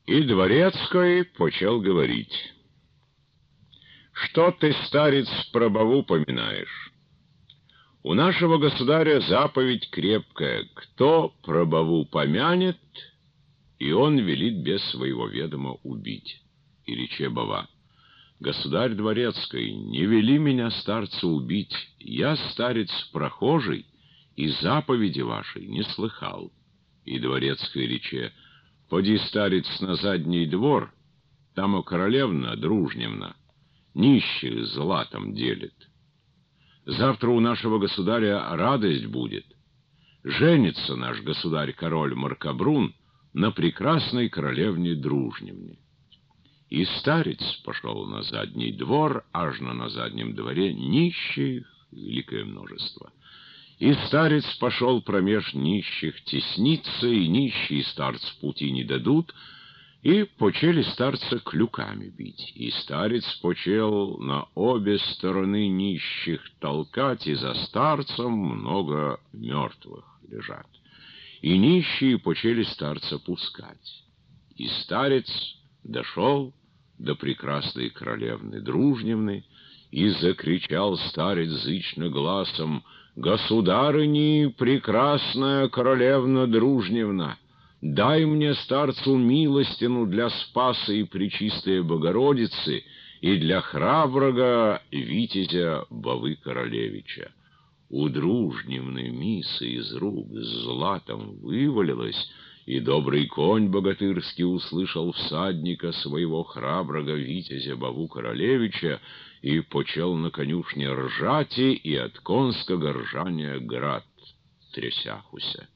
И Дворецкий почел говорить: «Что ты, старец, про баву поминаешь? У нашего государя заповедь крепкая: кто про баву помянет, и он велит без своего ведома убить». И рече бава: «Государь Дворецкий, не вели меня, старца, убить. Я, старец, прохожий, и заповеди вашей не слыхал». И Дворецкий рече: «Поди, старец, на задний двор, там у королевна дружневна нищих златом делит. Завтра у нашего государя радость будет. Женится наш государь-король Маркобрун на прекрасной королевне Дружневне». И старец пошел на задний двор, аж на заднем дворе нищих великое множество. И старец пошел промеж нищих тесниться, и нищие старц пути не дадут, и почели старца клюками бить. И старец почел на обе стороны нищих толкать, и за старцем много мертвых лежат. И нищие почели старца пускать. И старец дошел до прекрасной королевны Дружневны, и закричал старец зычно гласом: «Государыни, прекрасная королевна Дружневна, дай мне, старцу, милостину для Спаса и Пречистой Богородицы и для храброго витязя Бавы Королевича». У Дружневны миса из рук с златом вывалилась, и добрый конь богатырский услышал всадника своего храброго витязя Баву Королевича и почел на конюшне ржати, и от конского ржания град трясяхуся.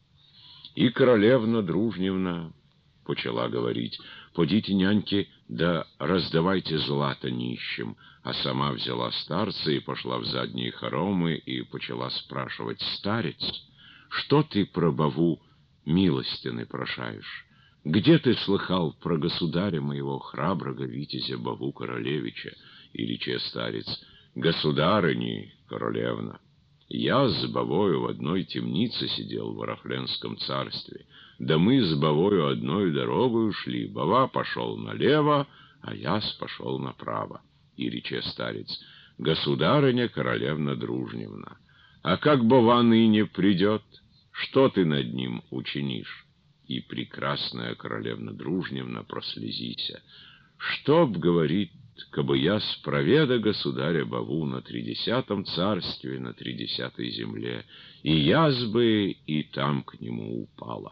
И королевна Дружневна почела говорить: «Подите, няньки, да раздавайте злато нищим», а сама взяла старца и пошла в задние хоромы и почела спрашивать: «Старец, что ты про баву милостины прошаешь? Где ты слыхал про государя моего храброго витязя Баву Королевича?» И рече старец: «Государыни, королевна, я с бавою в одной темнице сидел в Варахленском царстве, да мы с бавою одной дорогой ушли, бава пошел налево, а яс пошел направо». И рече старец: «Государыня, королевна Дружневна, а как бава ныне придет, что ты над ним учинишь?» И прекрасная королевна Дружневна прослезися: «Чтоб, говорит, кабы я спроведа государя Баву на 30-м царстве, на 30-й земле, и яз бы и там к нему упала».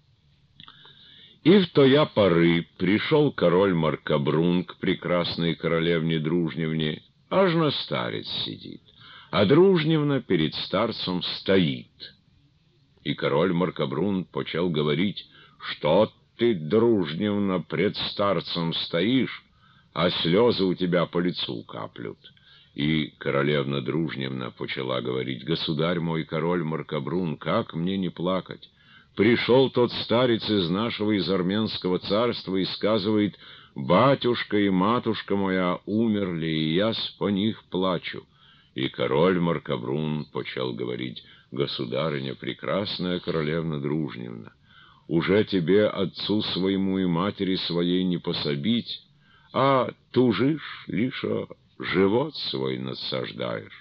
И в тоя поры пришел король Маркобрун к прекрасной королевне Дружневне, аж на старец сидит, а Дружневна перед старцем стоит. И король Маркобрун почел говорить: «Что ты, Дружневна, пред старцем стоишь, а слезы у тебя по лицу каплют?» И королевна Дружневна почела говорить: «Государь мой, король Маркобрун, как мне не плакать? Пришел тот старец из нашего, из армянского царства, и сказывает: батюшка и матушка моя умерли, и я по них плачу». И король Маркобрун почел говорить: «Государыня, прекрасная королевна Дружневна, уже тебе, отцу своему и матери своей, не пособить, а тужишь, лишь живот свой насаждаешь.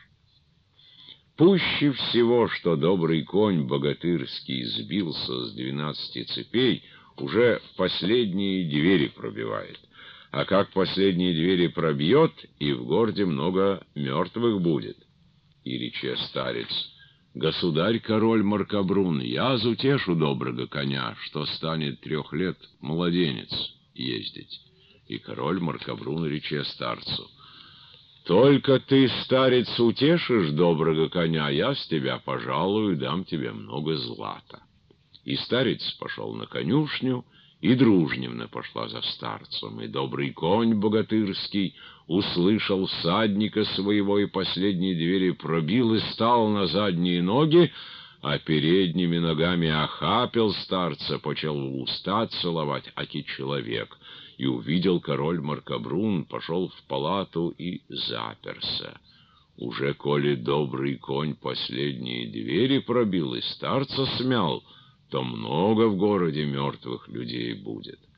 Пуще всего, что добрый конь богатырский сбился с 12 цепей, уже последние двери пробивает. А как последние двери пробьет, и в городе много мертвых будет». И рече старец: «Государь-король Маркобрун, я зутешу доброго коня, что станет 3 лет младенец ездить». И король Маркобрун рече старцу: «Только ты, старец, утешишь доброго коня, я с тебя, пожалуй, дам тебе много злата». И старец пошел на конюшню, и Дружневна пошла за старцем, и добрый конь богатырский услышал всадника своего, и последние двери пробил, и стал на задние ноги, а передними ногами охапил старца, почел в уста целовать, аки человек. И увидел король Маркобрун, пошел в палату и заперся. Уже коли добрый конь последние двери пробил и старца смял, то много в городе мертвых людей будет.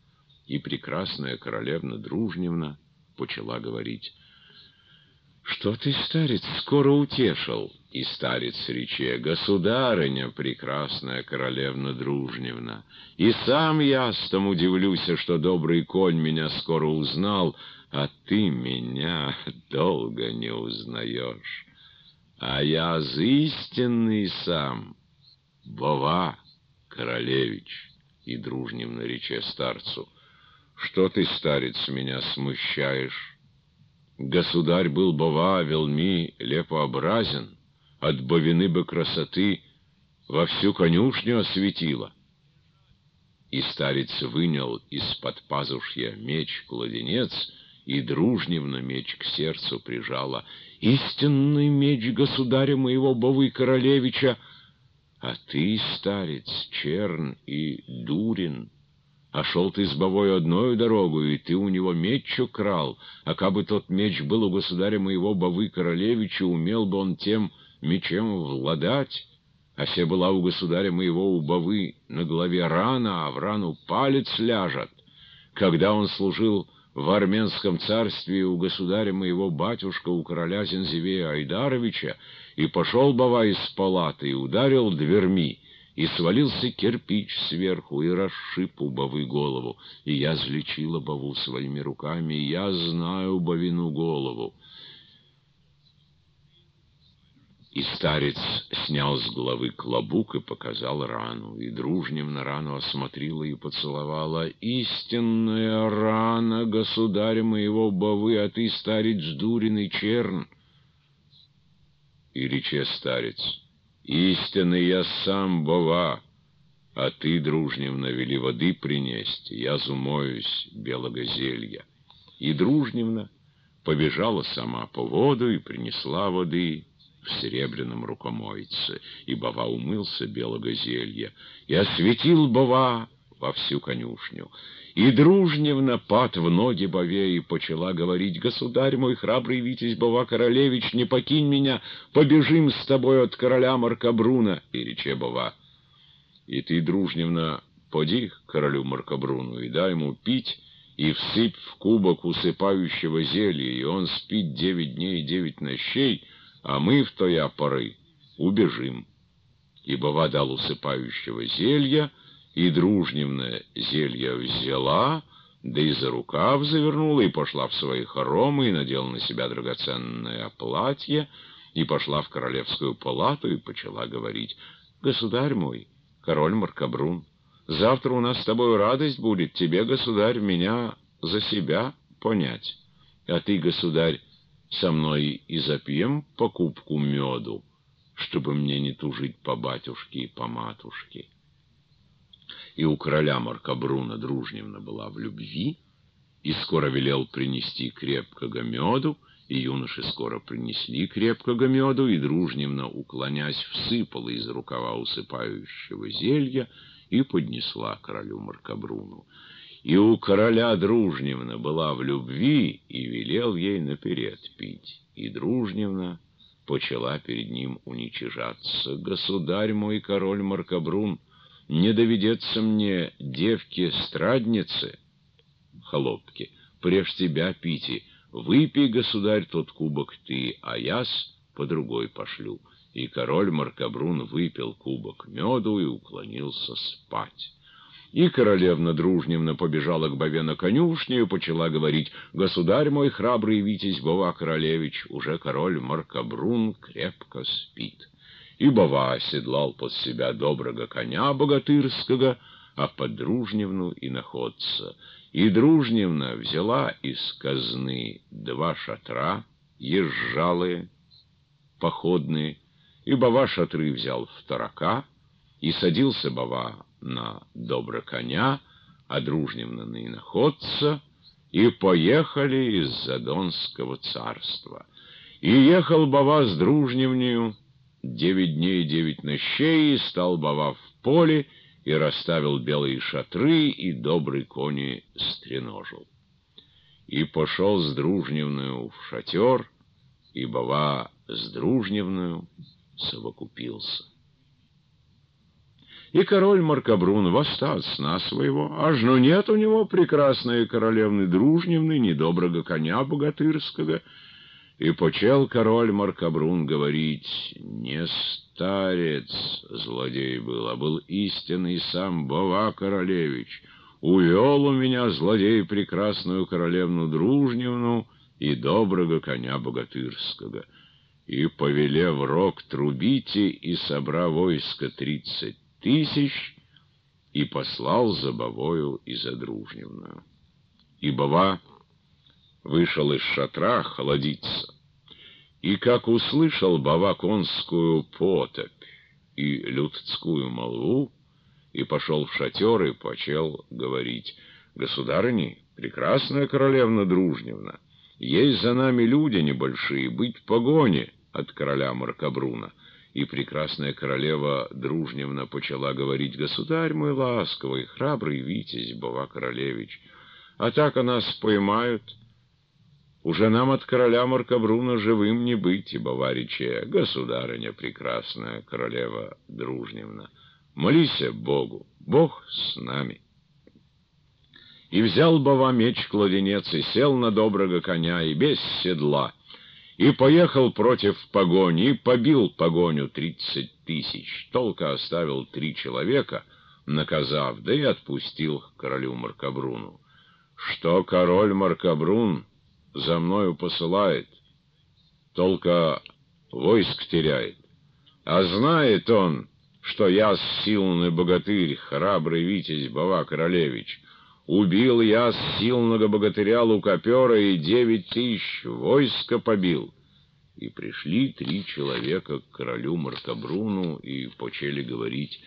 И прекрасная королевна Дружневна почала говорить: «Что ты, старец, скоро утешил?» И старец рече: «Государыня, прекрасная королевна Дружневна, и сам я с том удивлюся, что добрый конь меня скоро узнал, а ты меня долго не узнаешь. А я истинный сам, Бова королевич». И Дружневна рече старцу: «Что ты, старец, меня смущаешь? Государь был Бова велми лепообразен, от бовины бы красоты во всю конюшню осветила». И старец вынял из-под пазушья меч-кладенец, и Дружневна меч к сердцу прижала. «Истинный меч государя моего Бовы королевича, а ты, старец, черн и дурен. А шел ты с Бовой одною дорогою, и ты у него меч украл, а кабы тот меч был у государя моего Бовы королевича, умел бы он тем мечем владать. А се была у государя моего у Бовы на голове рана, а в рану палец ляжет. Когда он служил в Армянском царстве у государя моего батюшка, у короля Зензевея Айдаровича, и пошел Бова из палаты и ударил дверьми, и свалился кирпич сверху, и расшиб у Бовы голову. И я излечила Бову своими руками, и я знаю Бовину голову». И старец снял с головы клобук и показал рану, и Дружневна рану осмотрела и поцеловала. «Истинная рана государя моего Бовы, а ты, старец, дурен и черн». И рече старец: «Истинный я сам Бова, а ты, Дружневна, вели воды принести, я зумоюсь белого зелья». И Дружневна побежала сама по воду и принесла воды в серебряном рукомойце, и Бова умылся белого зелья, и осветил Бова во всю конюшню. И Дружневна пад в ноги Бове и почала говорить: «Государь мой, храбрый витязь Бова королевич, не покинь меня, побежим с тобой от короля Маркобруна». И рече Бова: «И ты, Дружневна, поди к королю Маркобруну и дай ему пить, и всыпь в кубок усыпающего зелья, и он спит 9 дней и 9 ночей, а мы в тоя поры убежим». И Бова дал усыпающего зелья, и Дружневна зелье взяла, да и за рукав завернула, и пошла в свои хоромы, и надела на себя драгоценное платье, и пошла в королевскую палату, и почала говорить: «Государь мой, король Маркобрун, завтра у нас с тобой радость будет, тебе, государь, меня за себя понять. А ты, государь, со мной и запьем по кубку меду, чтобы мне не тужить по батюшке и по матушке». И у короля Маркобруна Дружневна была в любви, и скоро велел принести крепкого меду, и юноши скоро принесли крепкого меду, и Дружневна, уклонясь, всыпала из рукава усыпающего зелья и поднесла королю Маркобруну. И у короля Дружневна была в любви, и велел ей наперед пить. И Дружневна почала перед ним уничижаться: «Государь мой, король Маркобрун, не доведется мне девки-страдницы, холопки, преж тебя пити. Выпей, государь, тот кубок ты, а яс по другой пошлю». И король Маркобрун выпил кубок меду и уклонился спать. И королевна Дружневна побежала к Бове на конюшню и почала говорить: «Государь мой, храбрый витязь Бова королевич, уже король Маркобрун крепко спит». И Бова оседлал под себя доброго коня богатырского, а под Дружневну и находца. И Дружневна взяла из казны 2 шатра езжалые, походные, и Бова шатры взял в торока, и садился Бова на добро коня, а Дружневна на иноходца, и поехали из Задонского царства. И ехал Бова с Дружневнею 9 дней и 9 ночей, и стал Бова в поле, и расставил белые шатры, и добрый кони стреножил. И пошел с Дружневною в шатер, и Бова с Дружневною совокупился. И король Маркобрун восстал с сна своего, аж ну нет у него прекрасной королевны Дружневны, ни доброго коня богатырского. И почел король Маркобрун говорить: не старец злодей был, а был истинный сам Бова Королевич. Увел у меня злодей прекрасную королевну Дружневну и доброго коня богатырского. И, повелев рог, трубите, и собра войско 30 000, и послал за Бовою и за Дружневную. И Бова вышел из шатра холодиться, и как услышал Бова конскую потопь и людскую молву, и пошел в шатер и почел говорить: государыни, прекрасная королевна Дружневна, есть за нами люди небольшие, быть в погоне от короля Маркобруна. И прекрасная королева Дружневна почала говорить: государь мой ласковый, храбрый витязь Бова Королевич, а так нас поймают, уже нам от короля Маркобруна живым не быть. И Бова рече: государыня прекрасная королева Дружневна, молися Богу, Бог с нами. И взял Бова меч-кладенец, и сел на доброго коня, и без седла, и поехал против погони, и побил погоню 30 000, только оставил 3 человека, наказав, да и отпустил королю Маркобруну. Что король Маркобрун за мною посылает, только войск теряет, а знает он, что я силный богатырь, храбрый витязь Бова Королевич. Убил я сильного богатыря Лукопера и 9 000 войска побил. И пришли 3 человека к королю Маркобруну и почели говорить: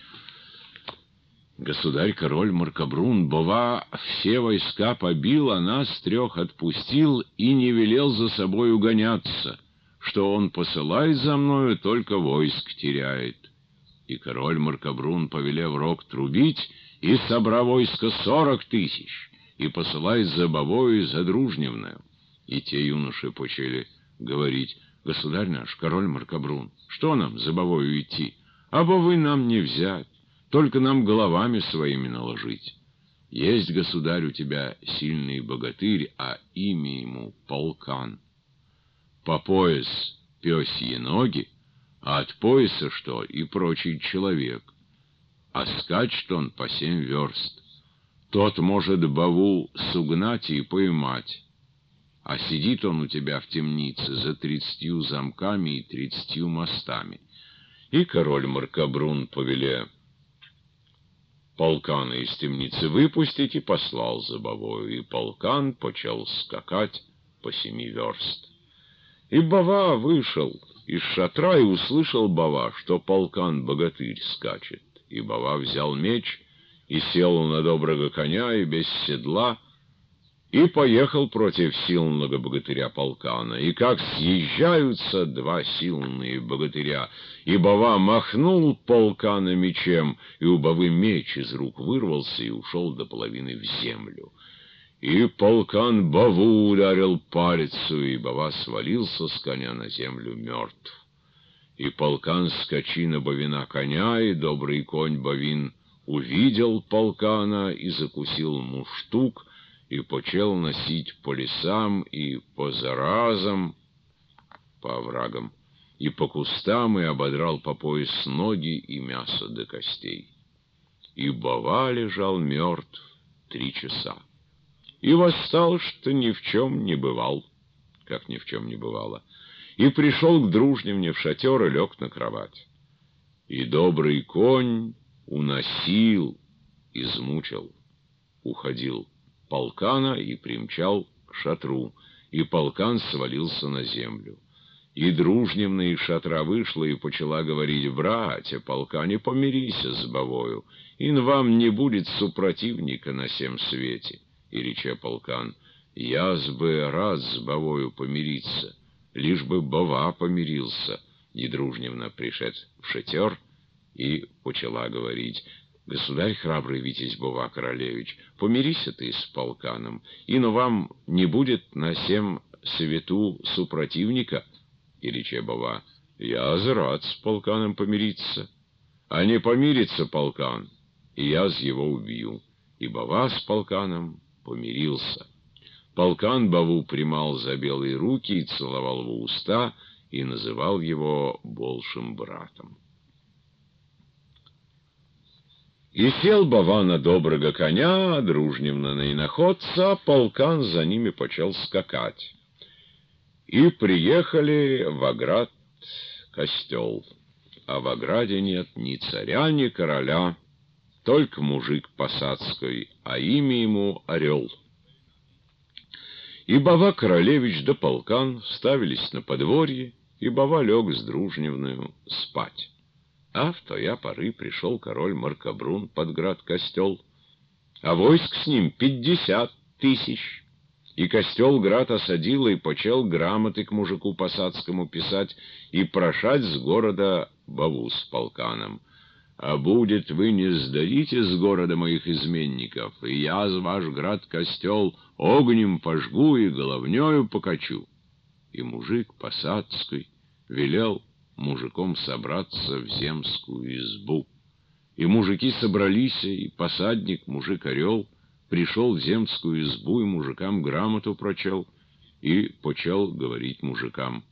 государь-король Маркобрун, Бова все войска побил, а нас 3 отпустил и не велел за собой угоняться, что он посылает за мною, только войск теряет. И король Маркобрун, повелев рог трубить, и собра войско 40 000, и посылает за Бовою и за Дружневную. И те юноши почели говорить: государь наш, король Маркобрун, что нам за Бовою идти? А Бовы нам не взять, только нам головами своими наложить. Есть, государь, у тебя сильный богатырь, а имя ему Полкан. По пояс пёсьи ноги, а от пояса что и прочий человек. А скачет он по 7 верст. Тот может Бову сугнать и поймать, а сидит он у тебя в темнице за 30 замками и 30 мостами. И король Маркобрун, повеле Полкана из темницы выпустить, и послал за Бовою, и Полкан почел скакать по 7 верст. И Бова вышел из шатра, и услышал Бова, что Полкан богатырь скачет. И Бова взял меч, и сел на доброго коня, и без седла, и поехал против сильного богатыря Полкана. И как съезжаются 2 сильные богатыря, и Бова махнул Полкана мечем, и у Бовы меч из рук вырвался и ушел до половины в землю. И Полкан Бову ударил палицу, и Бова свалился с коня на землю мертв. И Полкан скачи на Бовина коня, и добрый конь Бовин увидел Полкана и закусил муштук, и почел носить по лесам и по заразам, по оврагам, и по кустам, и ободрал по пояс ноги и мясо до костей. И Бова лежал мертв 3 часа. И восстал, что ни в чем не бывал, как ни в чем не бывало, и пришел к Дружневне в шатер и лег на кровать. И добрый конь уносил, измучил, уходил Полкана и примчал к шатру, и Полкан свалился на землю. И Дружневна из шатра вышла и почала говорить: братья Полкане, помирися с Бовою, ин вам не будет супротивника на сем свете. И рече Полкан: яз бы рад с Бовою помириться, лишь бы Бова помирился. И Дружневна пришед в шатер и почала говорить: государь храбрый витязь Бова Королевич, помирися ты с Полканом, ин вам не будет на сем свету супротивника. И рече Бова: я рад с Полканом помириться, а не помирится полкан, и я с его убью. И Бава с полканом помирился. Полкан Баву примал за белые руки и целовал в уста, и называл его большим братом. И сел Бава на доброго коня, дружневно на иноходца, а полкан за ними почал скакать. И приехали в оград костел. А в ограде нет ни царя, ни короля, только мужик посадской, а имя ему Орел. И Бава королевич да полкан ставились на подворье, и Бава лег с дружневною спать. А в тоя поры пришел король Маркобрун под град-костел, а войск с ним 50 000. И костел-град осадила, и почел грамоты к мужику посадскому писать и прошать с города Баву с полканом. А будет, вы не сдадите с города моих изменников, и я за ваш град-костел огнем пожгу и головнёю покачу. И мужик посадский велел мужиком собраться в земскую избу. И мужики собрались, и посадник, мужик Орел, пришел в земскую избу, и мужикам грамоту прочел, и почел говорить мужикам: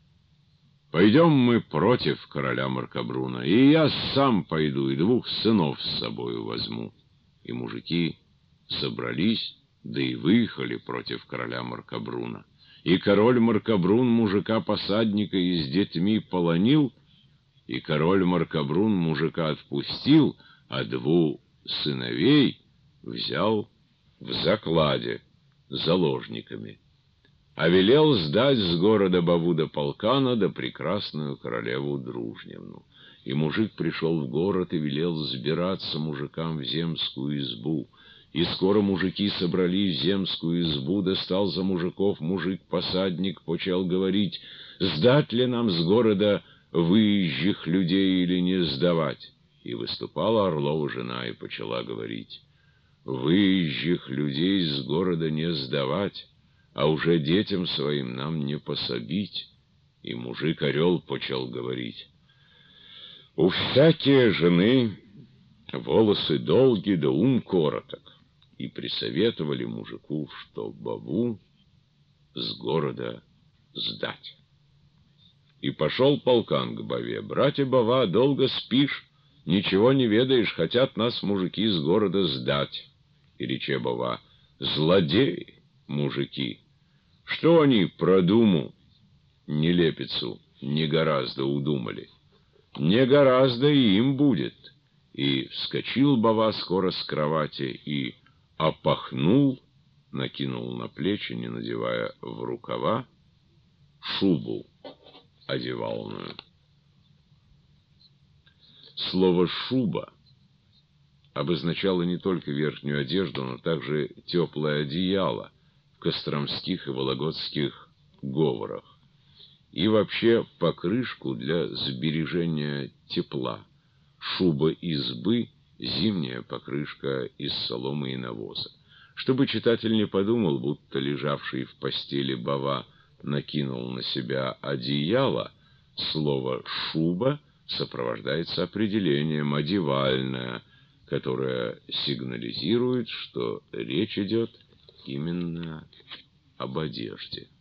«Пойдем мы против короля Маркобруна, и я сам пойду, и 2 сынов с собою возьму». И мужики собрались, да и выехали против короля Маркобруна. И король Маркобрун мужика-посадника и с детьми полонил, и король Маркобрун мужика отпустил, а 2 сыновей взял в закладе заложниками, а велел сдать с города Баву до полкана да прекрасную королеву Дружневну. И мужик пришел в город и велел сбираться мужикам в земскую избу. И скоро мужики собрались в земскую избу, да стал за мужиков мужик-посадник, почел говорить: «Сдать ли нам с города выезжих людей или не сдавать?» И выступала Орлова жена и почала говорить: «Выезжих людей с города не сдавать, а уже детям своим нам не пособить». И мужик Орел почел говорить: «У всякие жены волосы долги, да ум короток». И присоветовали мужику, что Баву с города сдать. И пошел полкан к Баве: «Братья Бава, долго спишь, ничего не ведаешь, хотят нас мужики с города сдать». И рече Бава: «Злодеи мужики, что они про думу нелепицу не гораздо удумали? Не гораздо и им будет». И вскочил Бава скоро с кровати и опахнул, накинул на плечи, не надевая в рукава, шубу одевалную. Слово «шуба» обозначало не только верхнюю одежду, но также теплое одеяло в костромских и вологодских говорах, и вообще покрышку для сбережения тепла. Шуба избы — зимняя покрышка из соломы и навоза. Чтобы читатель не подумал, будто лежавший в постели Бава накинул на себя одеяло, слово «шуба» сопровождается определением «одевальная», которое сигнализирует, что речь идет именно об одежде.